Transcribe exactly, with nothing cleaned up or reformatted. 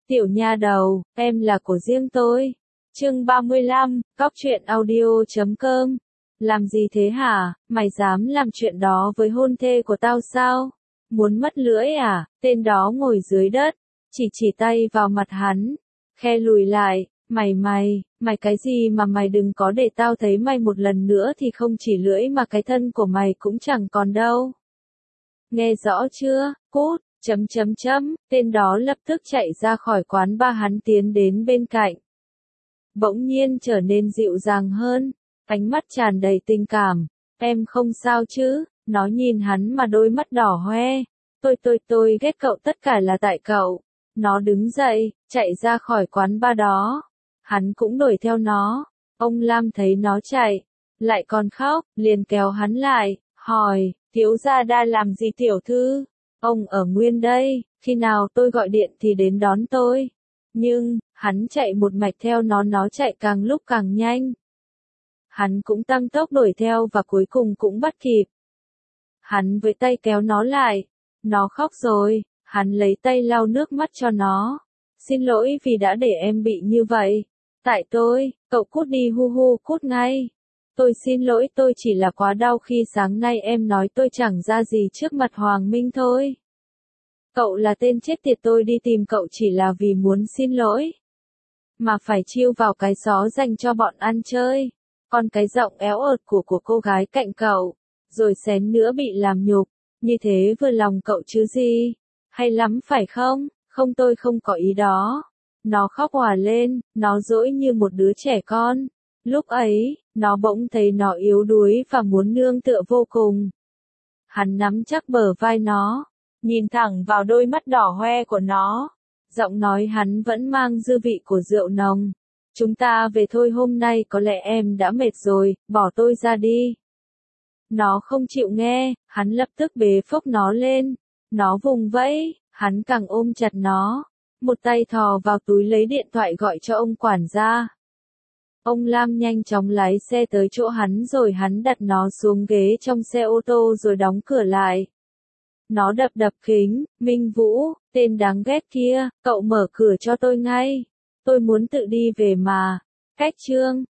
Tiểu nha đầu, em là của riêng tôi. Chương ba mươi lăm, Góc truyện audio chấm com. Làm gì thế hả, mày dám làm chuyện đó với hôn thê của tao sao? Muốn mất lưỡi à? Tên đó ngồi dưới đất, chỉ chỉ tay vào mặt hắn, khe lùi lại, mày mày, mày cái gì mà mày đừng có để tao thấy mày một lần nữa thì không chỉ lưỡi mà cái thân của mày cũng chẳng còn đâu. Nghe rõ chưa, cút, chấm chấm chấm, tên đó lập tức chạy ra khỏi quán ba, hắn tiến đến bên cạnh. Bỗng nhiên trở nên dịu dàng hơn, ánh mắt tràn đầy tình cảm, em không sao chứ, nó nhìn hắn mà đôi mắt đỏ hoe, tôi tôi tôi ghét cậu, tất cả là tại cậu. Nó đứng dậy, chạy ra khỏi quán ba đó, hắn cũng đuổi theo nó, ông Lam thấy nó chạy, lại còn khóc, liền kéo hắn lại, hỏi, thiếu gia đa làm gì tiểu thư? Ông ở nguyên đây, khi nào tôi gọi điện thì đến đón tôi. Nhưng, hắn chạy một mạch theo nó, nó chạy càng lúc càng nhanh. Hắn cũng tăng tốc đuổi theo và cuối cùng cũng bắt kịp. Hắn với tay kéo nó lại, nó khóc rồi, hắn lấy tay lau nước mắt cho nó. Xin lỗi vì đã để em bị như vậy. Tại tôi, cậu cút đi, hu hu, cút ngay. Tôi xin lỗi, tôi chỉ là quá đau khi sáng nay em nói tôi chẳng ra gì trước mặt Hoàng Minh thôi. Cậu là tên chết tiệt, tôi đi tìm cậu chỉ là vì muốn xin lỗi. Mà phải chiêu vào cái xó dành cho bọn ăn chơi. Còn cái giọng éo ợt của của cô gái cạnh cậu, rồi xém nữa bị làm nhục. Như thế vừa lòng cậu chứ gì? Hay lắm phải không? Không, tôi không có ý đó. Nó khóc òa lên, nó dỗi như một đứa trẻ con. Lúc ấy, nó bỗng thấy nó yếu đuối và muốn nương tựa vô cùng. Hắn nắm chắc bờ vai nó, nhìn thẳng vào đôi mắt đỏ hoe của nó. Giọng nói hắn vẫn mang dư vị của rượu nồng. Chúng ta về thôi, hôm nay có lẽ em đã mệt rồi, bỏ tôi ra đi. Nó không chịu nghe, hắn lập tức bế phốc nó lên. Nó vùng vẫy, hắn càng ôm chặt nó. Một tay thò vào túi lấy điện thoại gọi cho ông quản gia. Ông Lam nhanh chóng lái xe tới chỗ hắn rồi hắn đặt nó xuống ghế trong xe ô tô rồi đóng cửa lại. Nó đập đập kính, Minh Vũ, tên đáng ghét kia, cậu mở cửa cho tôi ngay. Tôi muốn tự đi về mà. Cách chương.